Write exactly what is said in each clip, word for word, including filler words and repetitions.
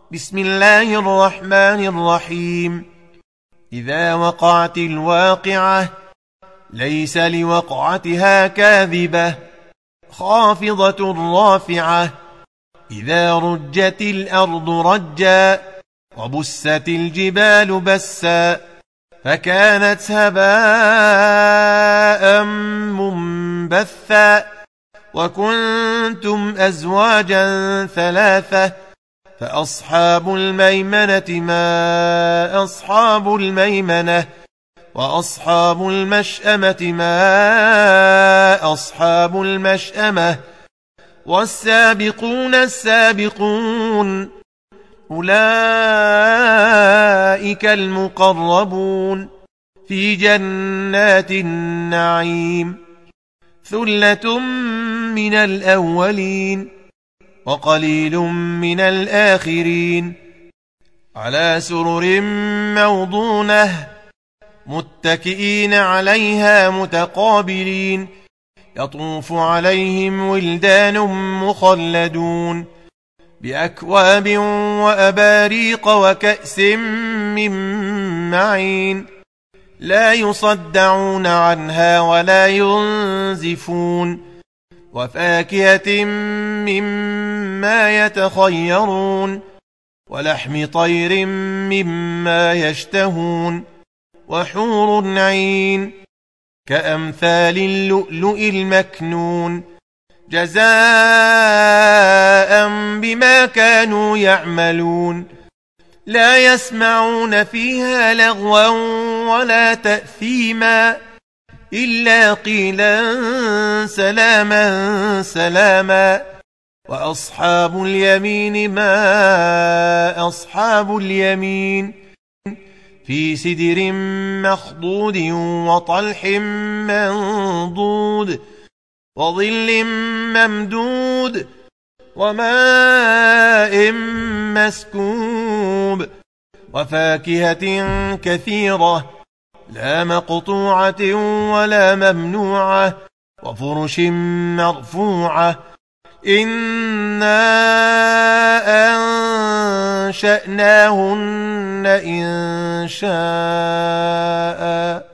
بسم الله الرحمن الرحيم. إذا وقعت الواقعة ليس لوقعتها كاذبة خافضة رافعة. إذا رجت الأرض رجا وبست الجبال بسا فكانت هباء منبثا وكنتم أزواجا ثلاثة فأصحاب الميمنة ما أصحاب الميمنة وأصحاب المشأمة ما أصحاب المشأمة والسابقون السابقون أولئك المقربون في جنات النعيم ثلة من الأولين وقليل من الآخرين على سرر موضونة متكئين عليها متقابلين يطوف عليهم ولدان مخلدون بأكواب وأباريق وكأس من معين لا يصدعون عنها ولا ينزفون وفاكهة مما يتخيرون ولحم طير مما يشتهون وحور عين كأمثال اللؤلؤ المكنون جزاء بما كانوا يعملون لا يسمعون فيها لغوا ولا تأثيما إلا قيلا سلاما سلاما وأصحاب اليمين ما أصحاب اليمين في سدر مخضود وطلح منضود وظل ممدود وماء مسكوب وفاكهة كثيرة لا مقطوعة ولا ممنوعة وفرش مرفوعة إنا أنشأناهن إن شاء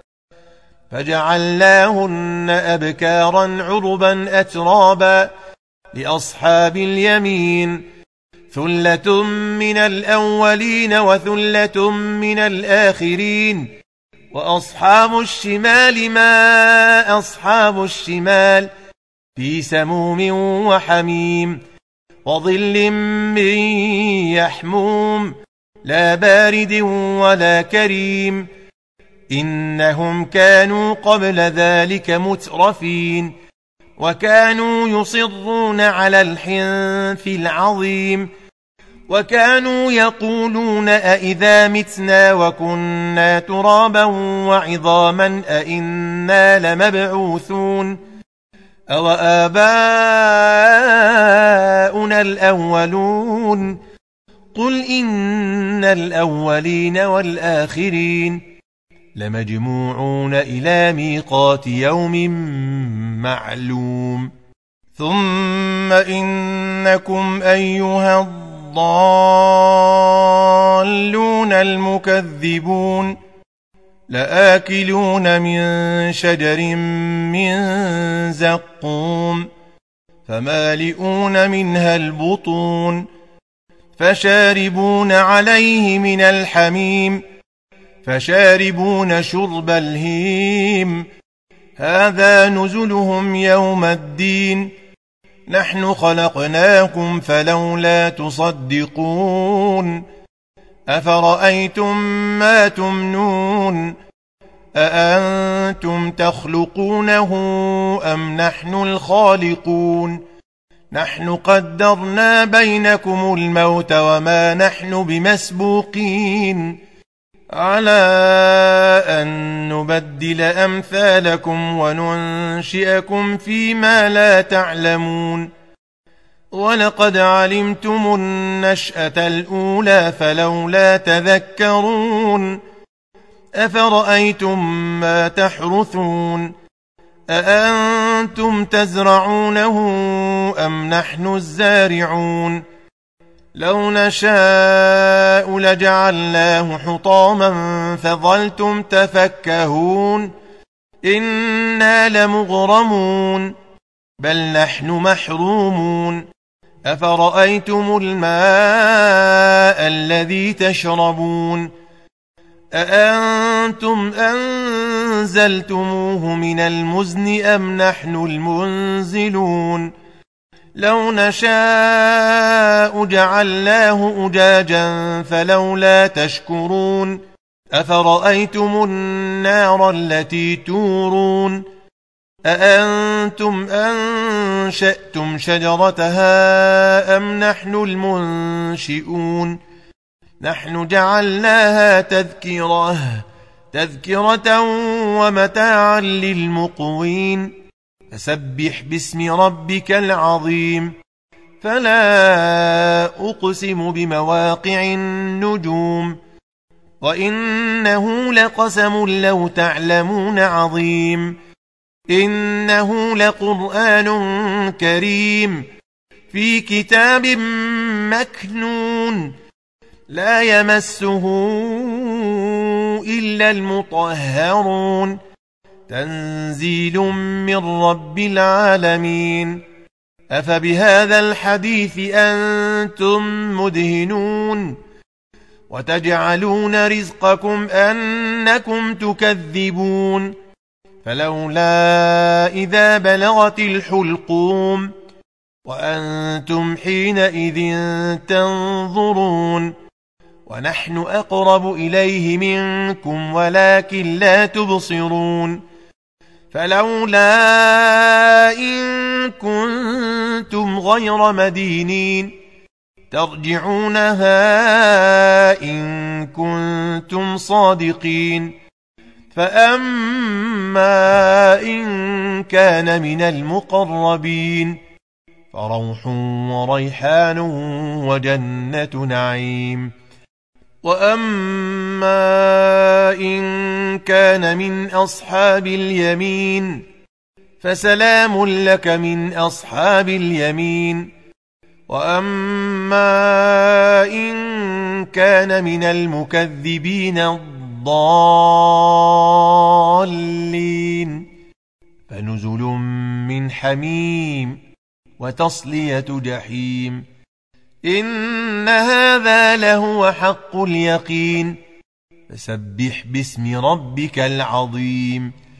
فجعلناهن أبكارا عربا أترابا لأصحاب اليمين ثلة من الأولين وثلة من الآخرين وأصحاب الشمال ما أصحاب الشمال في سموم وحميم وظل من يحموم لا بارد ولا كريم إنهم كانوا قبل ذلك مترفين وكانوا يصرون على الحنث العظيم وكانوا يقولون أئذا متنا وكنا ترابا وعظاما أئنا لمبعوثون أو آباؤنا الأولون قل إن الأولين والآخرين لمجموعون إلى ميقات يوم معلوم ثم إنكم أيها الضالون المكذبون لآكلون من شجر من زقوم فمالئون منها البطون فشاربون عليه من الحميم فشاربون شرب الهيم هذا نزلهم يوم الدين نحن خلقناكم فلولا تصدقون أفرأيتم ما تمنون أأنتم تخلقونه أم نحن الخالقون نحن قدرنا بينكم الموت وما نحن بمسبوقين على أن نبدل أمثالكم وننشئكم فيما لا تعلمون ولقد علمتم النشأة الأولى فلولا تذكرون أفرأيتم ما تحرثون أأنتم تزرعونه أم نحن الزارعون لو نشاء لجعلناه حطاما فظلتم تفكهون إنا لمغرمون بل نحن محرومون أفرأيتم الماء الذي تشربون أأنتم أنزلتموه من المزن أم نحن المنزلون لو نشاء جعلناه أجاجا فلولا تشكرون أفرأيتم النار التي تورون أأنتم أنشأتم شجرتها أم نحن المنشئون نحن جعلناها تذكرة تذكرة ومتاعا للمقوين فسبح باسم ربك العظيم فلا أقسم بمواقع النجوم وإنه لقسم لو تعلمون عظيم إنه لقرآن كريم في كتاب مكنون لا يمسه إلا المطهرون تنزيل من رب العالمين أفبهذا الحديث أنتم مدهنون وتجعلون رزقكم أنكم تكذبون فلولا إذا بلغت الحلقوم وأنتم حينئذ تنظرون ونحن أقرب إليه منكم ولكن لا تبصرون فلولا إن كنتم غير مدينين ترجعونها إن كنتم صادقين فأما إن كان من المقربين فروح وريحان وجنة نعيم وأما إن كان من أصحاب اليمين فسلام لك من أصحاب اليمين وأما إن كان من المكذبين الضالين فنزل من حميم وتصلية جحيم إن هذا لهو حق اليقين فسبح باسم ربك العظيم